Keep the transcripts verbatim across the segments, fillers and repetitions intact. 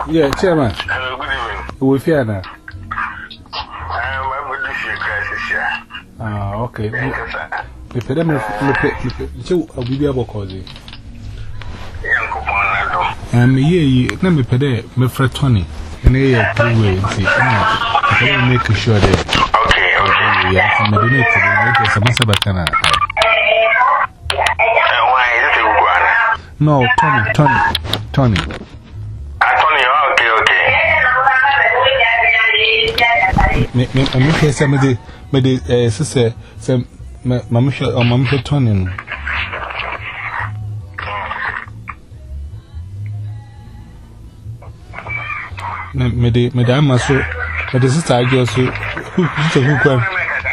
Yeah, Chairman. Hello, good evening. We fear now. I'm a good issue, Ah, okay. Me pay them, me pay, you will be able to cause it. And me, ye, let me pay them, me for Tony. And they are two ways. I can make sure that. Okay, okay. Yeah, I'm going to make it. I'm going to Why is it a good? No, Tony, Tony, Tony. Okay, okay. Me, me, me, me, some of the, me, the, sister, some, Mamma, or Mamma Tony. Me, the, Madame, so, but the sister, I just, who, who, who, who,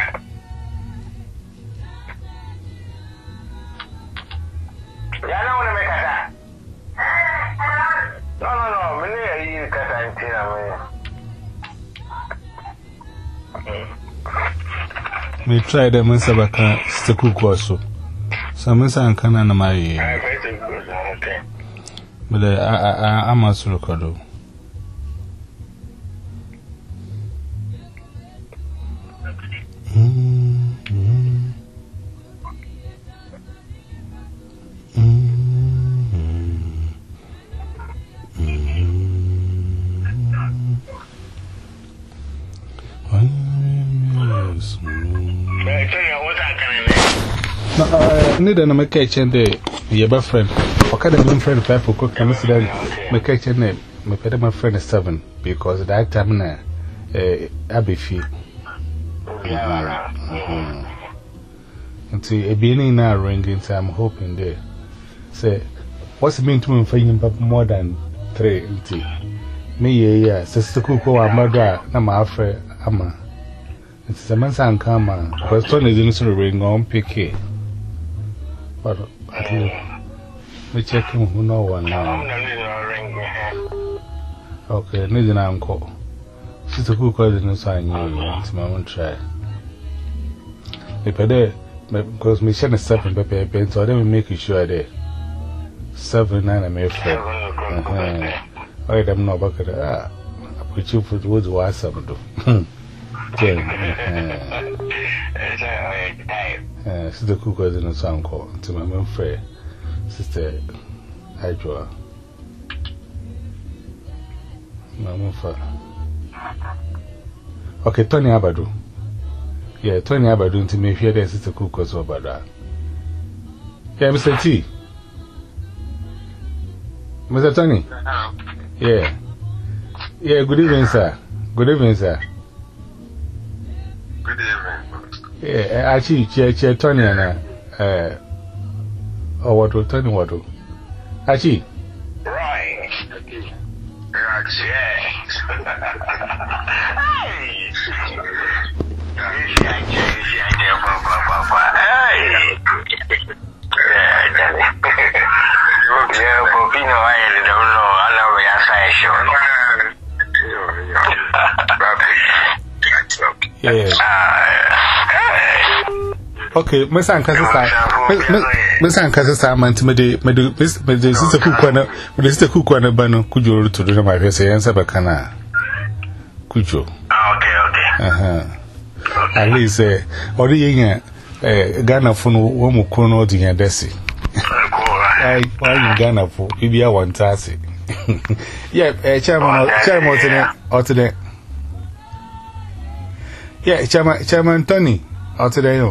we tried them in Sabaka, Staku also. Some is an canon, my. But I must record. Need a make a chain day, your friend. Okay, the friend, Pepper cook, and Mister Make a chain name. My pet, my friend is seven because that time now, a Abbey fee. Until a beginning now ringing, so I'm hoping there. Say, what's it mean to me for him more than three? Me, yeah, sister Coco, our mother, and my friend, Amma. It's a man's uncommon, because Tony is in the ring on Piquet. But at least we check him who know one now. Okay, need an uncle. Sister Cook didn't sign you, it's my own try. If I did, because me send a seven paper pen, so I didn't make sure there. Seven, nine, I may fail. I don't know about it. I put you for the woods was some do. Uh, Sister Cook was in a song called to my mom friend, Sister Hydra. My mom for okay, Tony Abadu. Yeah, Tony Abadu to me here, Sister Cook was over that. Yeah, Mister T. Mister Tony. Yeah. Yeah, good evening, sir. Good evening, sir. Good evening. Yeah, actually, Chair Chair Tony and uh, or what will Tony what do? Actually, right. yeah. Okay, my son can say, my son can say, I'm intimidated. My sister Cookwana, my sister Cookwana Bano, could you to do my face and Sabacana? Could you? Okay, okay. Uh huh. At least, uh, or the young Ghana for no one corner to your desi. Why, why in Ghana for maybe I want to ask it? Yeah, Chairman, Chairman, or today. Yeah, Chairman, Chairman Tony, or today.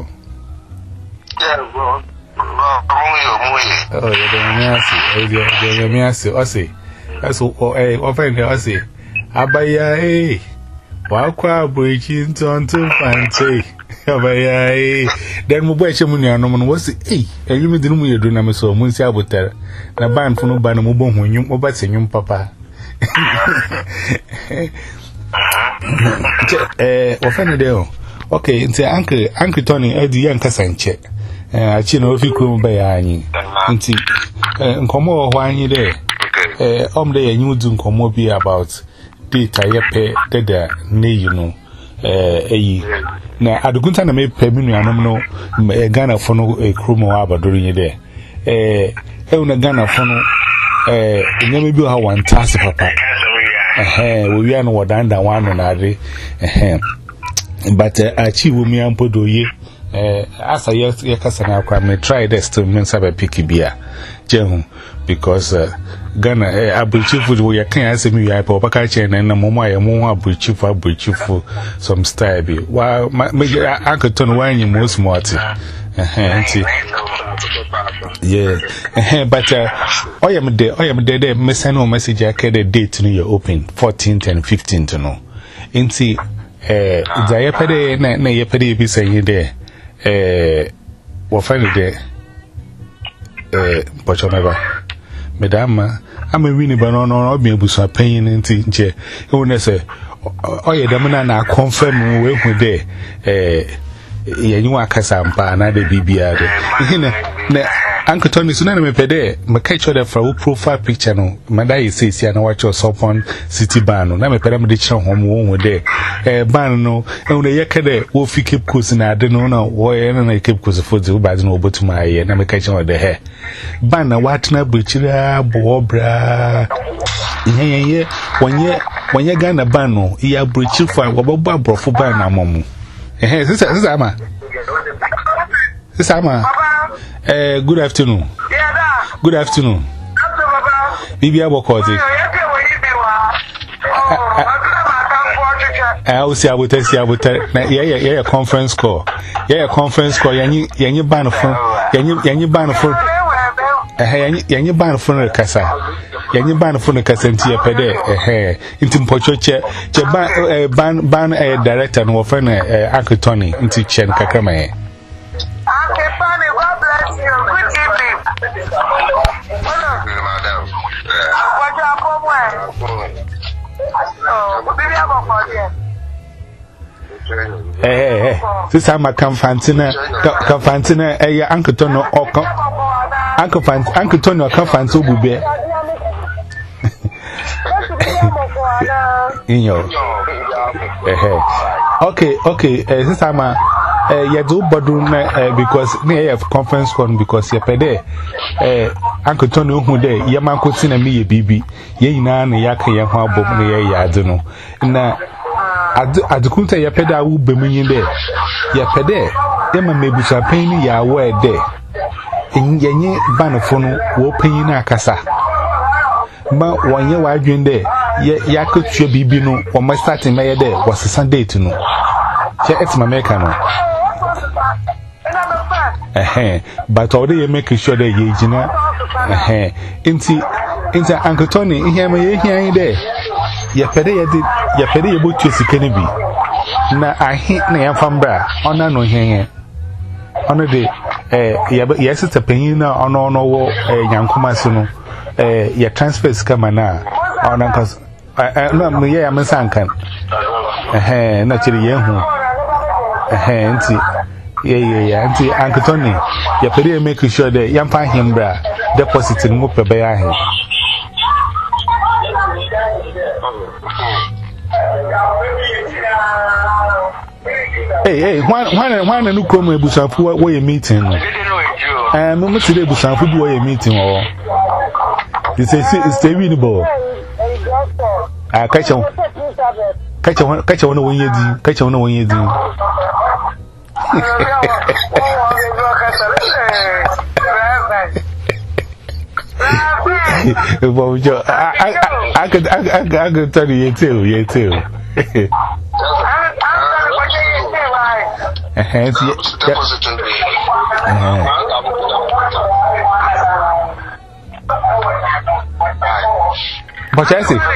Oh, you're the Miasi, I say. That's what I offend her. I say, Abaya, eh? While crowd breaking to fancy. Abaya, eh? Then we watch him when you're no one was it, eh? And you didn't know do number so Munsi Abuter. Na band for no banner mobile when you over sing papa. Eh, offended there. Okay, and say, Uncle, Uncle Tony, I do young Cassanche. I know if you come by Annie. Auntie, and come over one year there. Eh, om day and you do come be about data yepe, deda, ne, you know. Eh, now I don't know, may pay me, I don't know, a Ghana for no a chromo abba during your day. Eh, Elna Ghana for no, eh, maybe you have one task, papa. eh we are no wadanda one na ade eh but achieve me ampodo ye eh asa ye ye kasa na akwa me try this to me sabe pick bia jehu because uh, Ghana eh abuchifu we can ase me ya pa paka che na na momo aye mo abuchifu abuchifu some style bi wa me akaton wanyi mo smart eh nti yeah eh but uh oh yeah me there oh yeah me there me send no message aked the date no you open fourteenth and fifteenth no nti eh ja ye pede na na ye pede bi say there eh wo find there eh pocho meba Madama, I'm a winning banana or be able to pay in teacher. Who knows say, oh, yeah, the man I confirm we were there. Eh, you are Casampa, another B B R. Uncle Tony Sunan me pede, my catch order for profile picture. No, my day says, I know what you're so on city ban. Now, my paramedic home with there. Eh, ban no, and the yakade, wolf keep cousin. I don't know why, and I keep cousin for the bad no, but to my ear, and I'm catching on the hair. Ban a what na butchera, bobra. Yeah, yeah, when you when you gonna ban no, you are butcher for a bobba brofu ban a momu. Eh, this is Ama. This is Ama. Uh, good afternoon. Good afternoon. Bibi Abokoti. I will see about this. I will tell. Yeah, yeah, yeah. Conference call. Yeah, conference call. Yani, yani ban phone. Yani, yani ban phone. Eh, yani, yani ban phone kasa. Yani ban phone kasa nti epede. Eh, nti mpocho che che ban ban ban director no friend eh Uncle Tony nti chen kakama eh. Eh, eh, eh. This I'm a Camfantina, Camfantina, eh, Uncle Tono, or Uncle Fant, Uncle Tono, or Camfanto Bube. In your, eh, okay, okay, eh, this I'm a. Eh, ya do bodun eh because me have conference call because ya pede eh Uncle Tony hu de ya manko tina me ye bibi ye nyina na ya ka ya ho abom na ye ya ade no na adukunta ya pede awu bemunyin de ya pede e ma mebusa pan ya wo e de yenye banofo no wo pan na akasa ma wonye wa adwen de ya ka tue bibi no o ma start me ye de was Sunday no che etima meka no eh but already you make sure that you jina eh inti inti Uncle Tony ihe ma ye hia there ya pede ya di ya pede ye botu sikani bi na ahi na ya fambra ona no hia ona de eh ya ya sita panyin na ona ona wo yankoma se no eh ya transfer skama na ona cause no me ya me sankan eh na chiri ye hu eh inti yeah, yeah, yeah. Auntie Uncle Tony, you pay make sure that you find him, bra. Deposit in Mupe Bayahi. Hey, hey, one, one, one, and who come with Busafu, where you meeting? I'm not today, Busafu, where you meeting, or it's a stay readable. I catch on, catch on, catch on when you do, catch on when you do. I, I, I, could, I, I, I could tell you too, you too. But I see.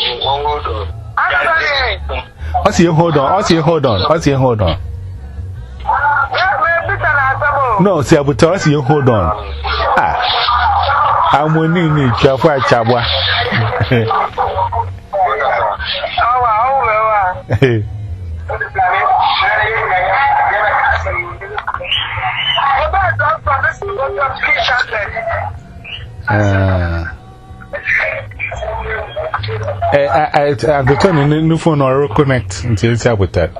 I see you hold on, I see you hold on, I see you hold on. No, see, I will tell you, hold on. Ah, I'm winning me, Chafua Chabwa. I I'm returning a new phone or connect until it's up with that.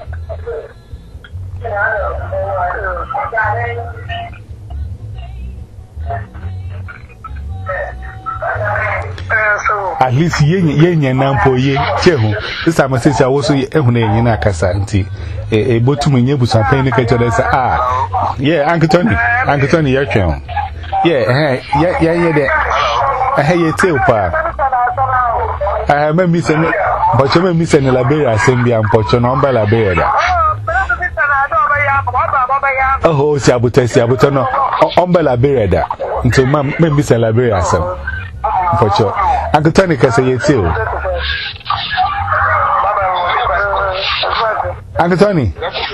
at least yen yen yen nampo ye chehu this time I say I also ehun na yen akasa nti e botum nye busapan ni ka tell say ah yeah Uncle Tony Uncle Tony ya twen yeah eh yeah yeah there eh ye tell pa ah me mi se no but me mi se no Liberia assembly am pocho no ba Liberia da oh si abuta si abuta no omba Liberia da nti ma me mi se Liberia asem pocho Uncle Tony ka say ye tell Uncle Tony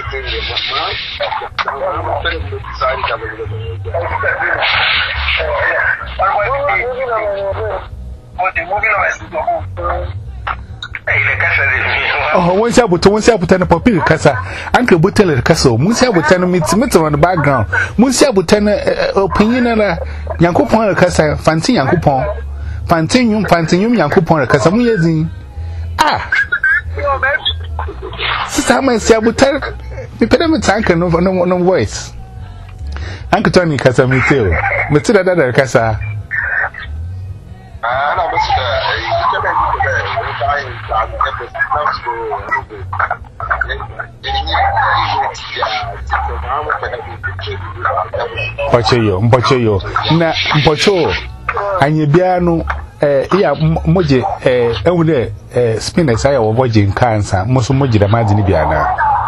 oh once I put once I put an popular casa Uncle Butel Castle Musa Butan meets meter on the background Musa Butan opinion and Yankupon Casa Fancy Yankupon Fantinum Fantinum Yankupon Casa Muyazin ah Sister my Sabutel the pediment anchor no no voice Uncle Tony Casa Miteo Matilda da Casa Mpocheyo mpocheyo na mpocho anyebianu eh ya moje eh ehune eh spinners aya wo boje nkansa moso moje da madini biana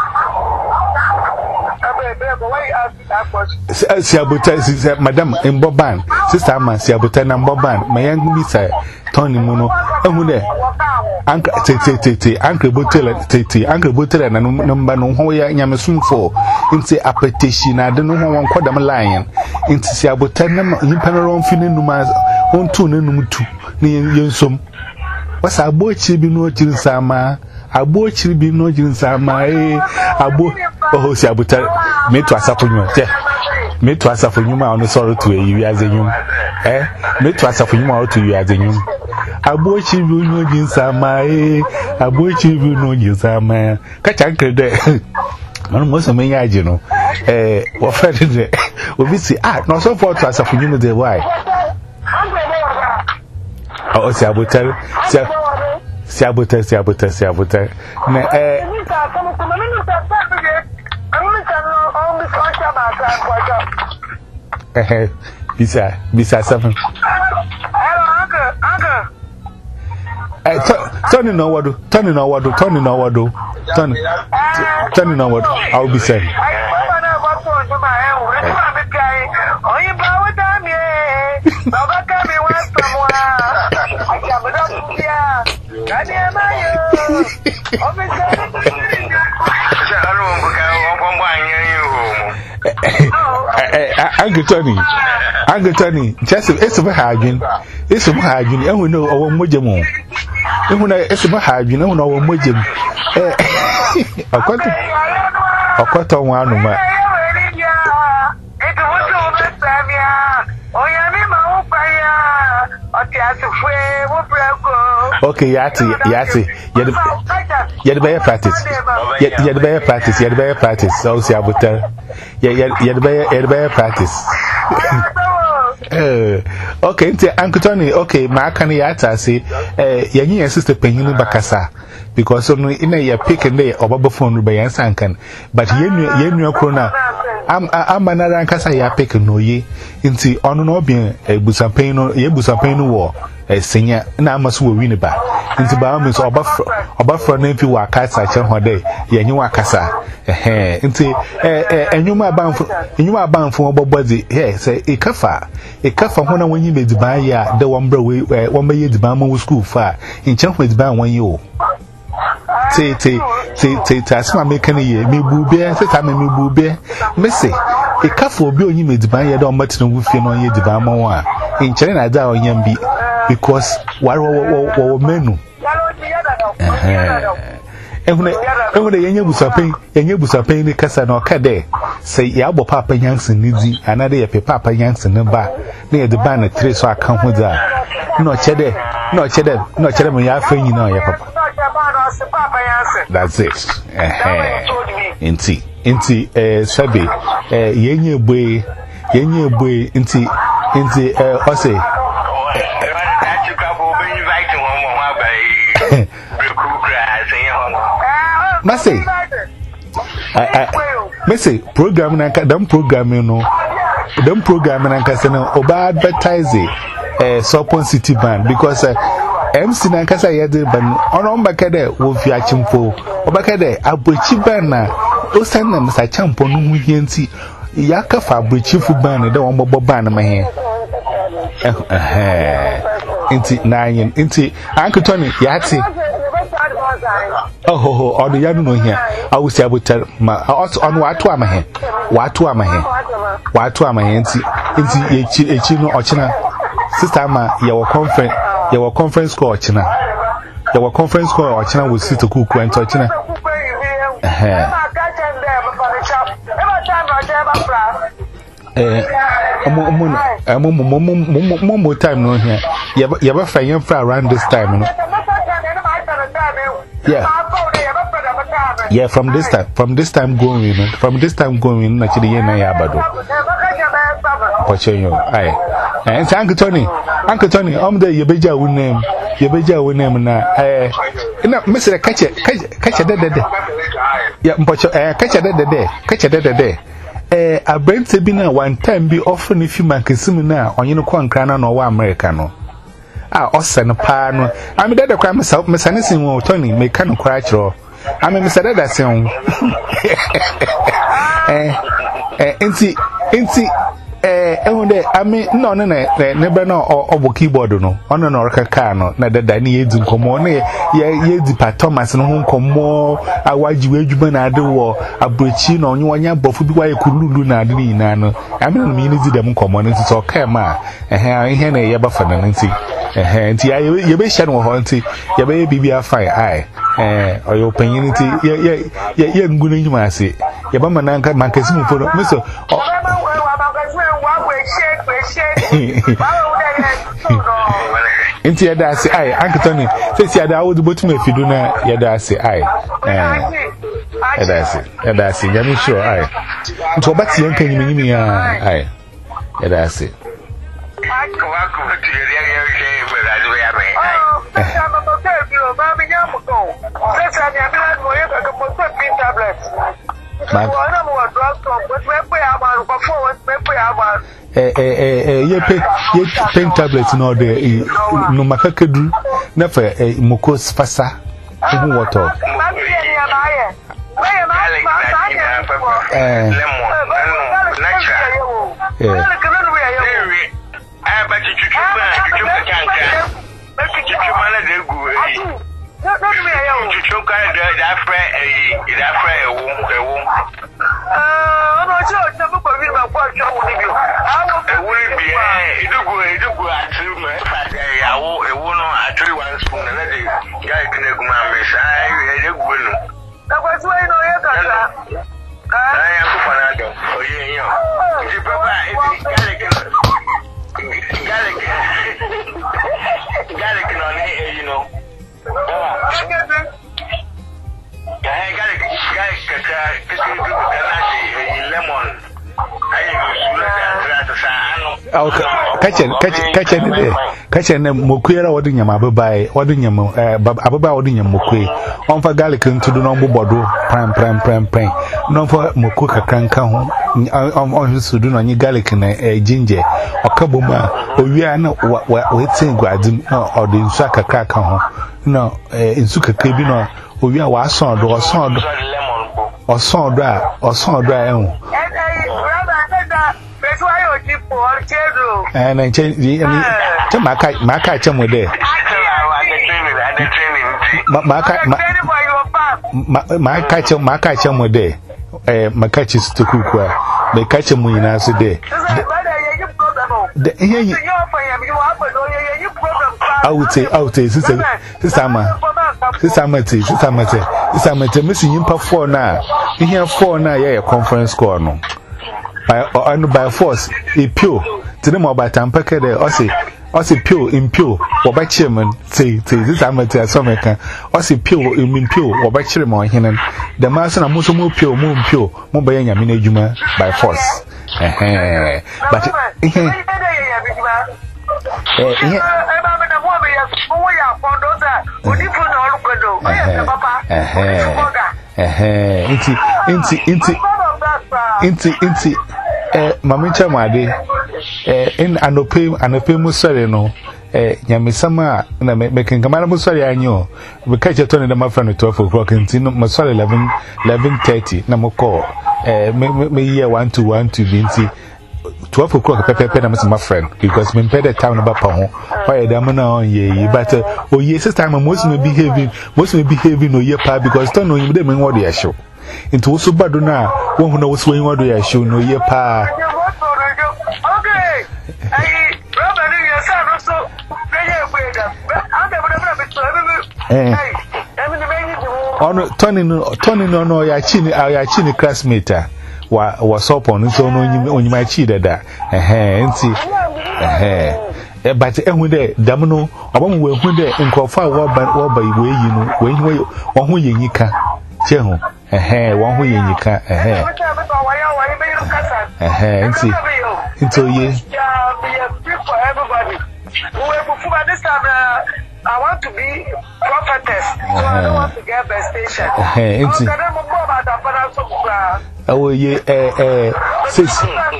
si abuta si madam Mboban sister ama si abuta na Mboban mayan bisa Tony muno ehune anka tete tete anka botela tete anka botela na number no ho ya nyamesumfo nti apetition na de no ho won kodam lion nti si abuta na nyimpa no ron fini numa ontu na numtu ne yensom wasa abochi bi no chinsama abochi bi no chinsama eh abo oh si abuta meto asafo nyuma te meto asafo nyuma ono sorry to e wi azenyum eh meto asafo nyuma o to wi azenyum abochi bi no chinsama eh abochi bi no chinsama ka chankre de manu mo so menya age no eh wo fred de obi si ah no so for to asafo nyuma de why oh si abuta si si abuta si abuta si abuta na eh eh bisa bisa seven hello uncle uncle eh Tony no wadu Tony no wadu Tony no wadu Tony Tony no wadu I'll be saying Uncle Tony Uncle Tony just it's a hagin it's a hagin and we know our mojamo and when I it's a hagin and our mojam eh a quarter a quarter one of my okay yati yati yet by practice yet by practice yet by practice so see abuta yet by yet by practice eh okay nti Uncle Tony okay ma aka ne yata say eh yanyi your sister penyin bakasa because no ina ya pick ne obaba phone ba yan sankan but yenu yenu akro am am manara nkasa ya pick no ye nti ono no obien ebusapan no ye busapan no wo esenya na amaso wo wi ne ba nti ba am so obafro obafro na mfi wa kasa che ho de yanyi wa kasa eh nti eh enwuma abanfo enwuma abanfo obobodi eh say ikafa ikafa ho na wanyi mediban ya de wombra we womba ye diban ma wo school fa nche ho diban wanyi o te te te te tasma mekane ye mebube se ta mebube mese ikafa obi onyi mediban ya de ombatino wo fie no ye diban ma wo a nche na da onyam bi because war wo menu eh ehune ehune yenye busapen yenye busapen ni kasa na okade say ya bo papa yansin nidi anade ye papa yansin ne ba na ye de ba na tre so aka ho da no chede no chede no chede mo ya fa nyina ya papa that's it eh inti inti eh sabi eh yenye boy yenye boy inti inti eh o say Messy. Messy, program and them programming no. Them programming and Casino, Oba advertise it, eh, Sopon City Band because M C Nankasa Yadi Ban on Bakade, Wolf Yachimpo, Obakade, Abuchi Bana, Osanam Sachampo, Numuyanti, Yaka Fabrichi Fubana, the one Bobo Bana, my hand. Inti nine, Inti, Uncle Tony, Yati. Oh, ho, ho, or the young no here. I will say, I will tell my also on what to my hand. What to my hand? What to my hand? Inti, a chino or china. Sister, ma, your conference, your conference call or china. Your conference call or china will sit to cook and touch china. Eh, one more time, no here. You ever find your friend around this time, no? Yeah. Yeah, from this time, from this time going, from this time going, actually, yeah, na yabado. Watch you, aye. And Uncle Tony, Uncle Tony, I'm the Yabeja will name, Yabeja will name now. Eh, no, Mister Catch it, catch it, dead. Yeah, but eh, catch it, dead, catch it, dead. Eh, a brand Sabina one time be often if you make a seminar on you know, Quancrana or Americano. Ah, Osan Pano. I'm dead a crime myself, Miss Anderson will Tony, make kind of crash or I'm a Mister Edison. Eh, eh, inti, inti, eh, I mean, no, no, no, never know or keyboard, no, on an orca cano, not that I need to come on, ye, ye, the Thomas and home come more. I watch you, Edmund, I do war, a breachin on you, and your buff would be why you could luna, Nano. I mean, mean, them come on, it's all camera, and here I hear a yabba and see. And you be shadow haunty, your baby a fire eye, eh, or your opinionity, yeah, yeah, yeah, yeah, good in my say. Your mamma Nanka Mancasimo for Mister. Into your dassy eye, Uncle Tony, says I would put me if you do not, your dassy eye. Eh, that's it, that's it, I'm sure I. So, but you can you mean me? Aye, that's it. Eh, eh, eh, ye pay, ye pain tablets in order, no macacadu, never a mucus fassa, even water. Eh, catch it, catch it, catch it, catch it, Mokuera, what in your Mabai, what in your Ababa, what in your Mokwe, on for garlic into the normal Bordeaux, pram, pram, pram, pram, no for Mokuka crank home, on his to do on your garlic and a ginger, or Kabuma, or we are not waiting gradim, or the Insaka crack home, no, in Suka Cabino, or we are was son or son or son dry or son dry. And I change the Makai, Makai, some with there. My catch up, my catch up with there. My catches to cook where they catch him when I said there. I would say, I would say, sister, sister, sister, sister, sister, missing him for four now. You hear four now, yeah, conference call no. By or by force, a pure to them about Tampaka there, or say, or say pure, impure, or by chairman, say, say, this amateur, some American, or say pure, impure, or by chairman, or him. The master of Musumu pure, moon pure, Mobile Yaminajuma by force. But, eh eh inti inti inti inti inti eh mama chamade eh in anope anope musore no eh nyamesama na mekengamana musore anyo we catch it on the my friend twelve o'clock inti no musore eleven eleven thirty na moko eh me me year one to one to inti twelve o'clock pepe pepe na my friend because me pay the time about pa ho why dem na on ye but oh yes this time most me behaving most me behaving no ye pa because don't know you dey me what dey show into also bad na won hu na wo so yin what dey show no ye pa okay ai brother ni ye sa no so dey we da am dey brother eh ono Tony no Tony no no ya chi ni ya chi ni classmate wa was up on so no onyima chi dada eh nti eh but ehun de dam no obam we ehun de nkrofa wo ba wo ba iwe yi no we yi wo ho yenyika che ho eh wo ho yenyika eh eh nti nti oye I want to be prophetess, so I don't want to get best station. Eh, nti oh ye eh eh sis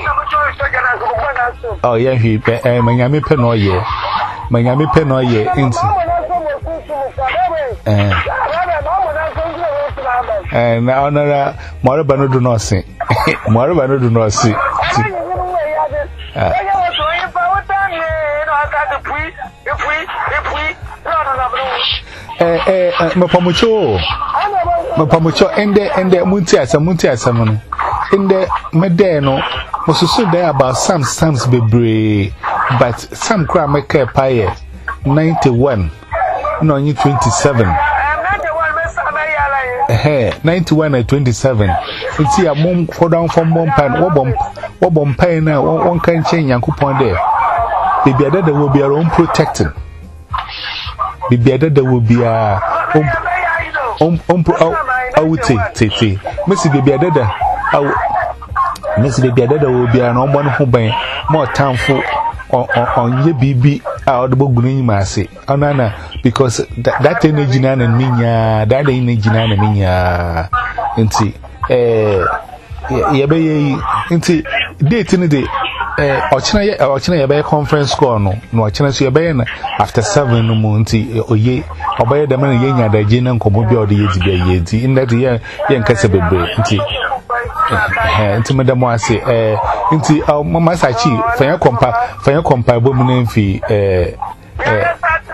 oh yeah he eh manyame pe no ye manyame pe no ye nti eh eh na onara more ba no do no sin more ba no do no sin eh eh mapamucho mapamucho ende ende munti asa munti asa no ende mede no mosusu there about some sums bebre but some cry make paye ninety-one no only twenty-seven eh ninety-one and twenty-seven nti amom for down from one pan wo bom wo bom pan na won kan chen yankopon there baby ada there will be our own protecting baby ada there will be a um um um te te te Messi baby ada there aw Messi baby ada there will be an on one ho ban more time for on on ye bibi a odogunu nyima ase onana because that, that energy na na minya that energy na na minya nti eh ye be ye nti date ni de eh ochina ye ochina ye be conference call no no ochina so ye be na after seven no mu nti oye obaye dem na ye nya da je na nkomo bi ode ye di ye nti in that ye ye nkase bebre nti eh nti madam ase eh nti mama sachi fanya kompa fanya kompa bo mu na mfi eh eh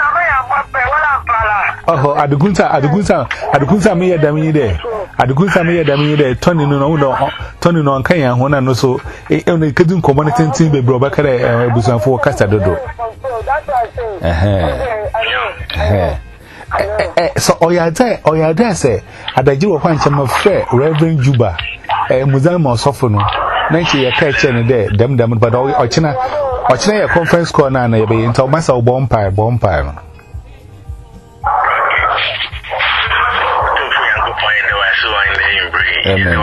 oh adugunta adugunta adugunta me yedam yi de adugunta me yedam yi de Tony no no Tony no kan ya ho na no so e no kedun community tin bebre obakara ebusanfo kasa dodo eh eh eh so oyada oyada say adaji wo kwanche ma fe Reverend Juba eh muzama osofo no na nche ye ka che ne de dem dem but ochina ochina ye conference call na na ye be nta o masa obo mpa bo mpa no amen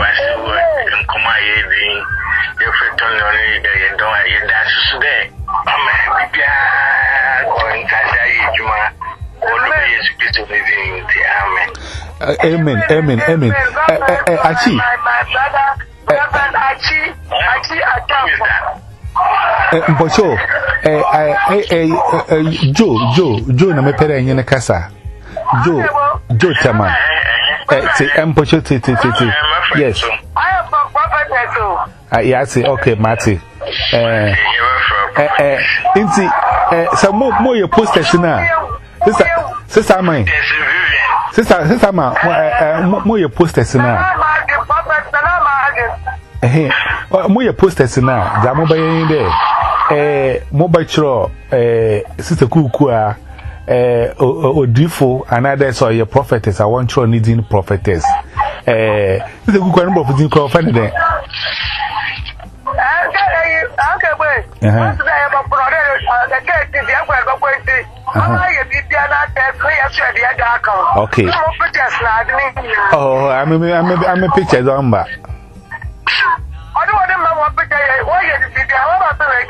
amen amen amen eh eh achi mbocho eh eh eh Joe Joe Joe na mepere enye ne kasa Joe Joe Tama eh ti mbocho ti ti ti yes I am a prophetess. ah yes okay Mati eh eh eh inti eh so mo mo ye posters na sister sister mine sister sister ma mo ye posters na eh mo ye posters na ja mo bayen de eh mo ba chiro eh sister kuku a eh odifo another so your prophetess I want you needing prophetess eh sister kuku no prophetess ko fa ne de eh okay oh I'm a, I'm a, I'm a picture number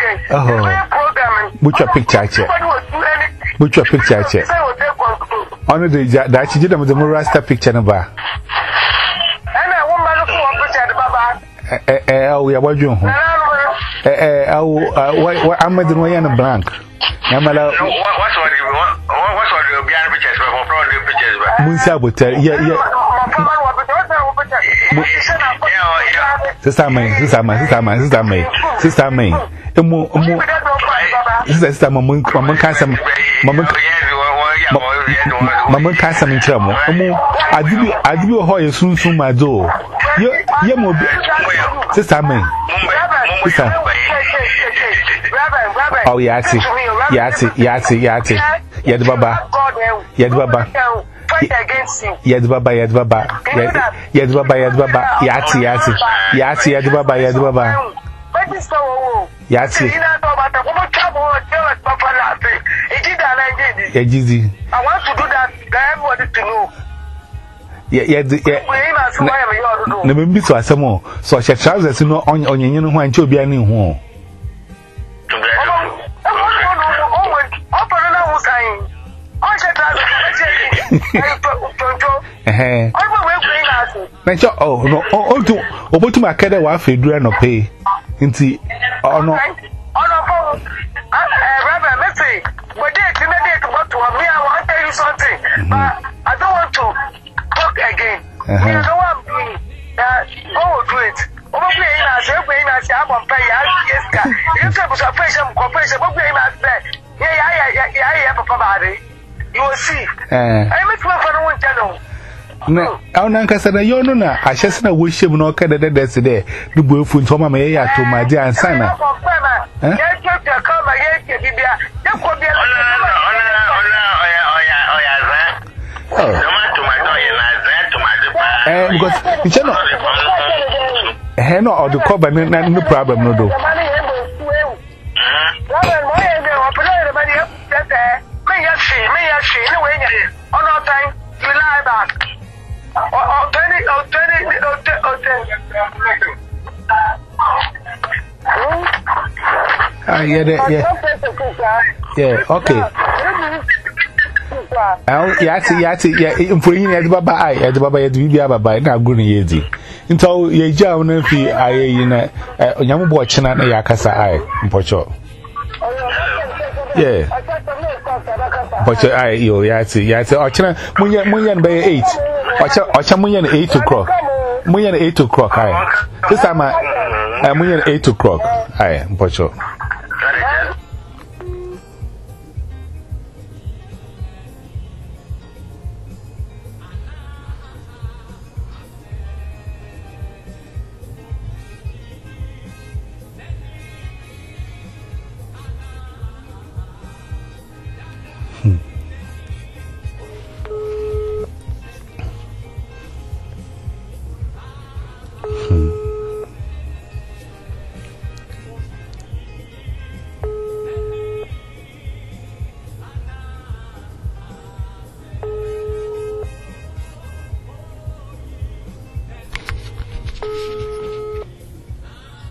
oh put your picture check put your picture check on the that you did with the Rasta picture number. And a woman who picture Baba. Eh, oh, we are watching. Eh, oh, what I'm the way in a blank. Yamala, what's what you want? What's what you behind pictures from front of pictures? Munsa would tell, yeah, yeah. Sister May, Sister May, Sister May, Sister May, Sister May. Sister Mamma, Mamma Cassam, Mamma, Mamma Cassam in trouble. I do, I do a hoy soon soon my door. You will be Sister May, Sister. Oh, Yati, Yati, Yati, Yati, Yad Baba, Yad Baba. Yad Baba, Yad Baba, Yad Baba, Yad Baba, Yati, Yati, Yati, Yad Baba, Yad Baba, Yati. Yajizi. I want to do that. Everybody to know. Yeah, yeah, never be so some more. So I shall trousers no on on you know when to be any home. Eh, oh no, oh, to over to my caddy, what if you no pay? Inti, oh no, oh no, Rabbi, let's say, but they didn't get to go to me. I want to tell you something, but I don't want to talk again. You know what I'm doing? Oh, do it. Over playing as a way as I want to pay. Yes, you have a patient corporation, but we must say, yeah, yeah, yeah, I have a body. You will see. I make my phone channel. No, I'm not going to you know, I just know wish him no kind of that's there. The boy from Toma May to my dear and son. Oh, because you know, Heno or the cover, no problem, no do. Ah, yeah, yeah, yeah, okay. Oh, yati, yati, yeah, for you, at Baba, I at Baba, at Vibia Baba, now good yeti. Until ye jaw, no fee, I, you know, young watching at Yakasa, I, Pocho. Yeah. But I, you, yati, yati, or China, Munyan, Munyan by eight, or Chamunyan eight o'clock. Munyan eight o'clock, I. This time I, Munyan eight o'clock, I, Pocho.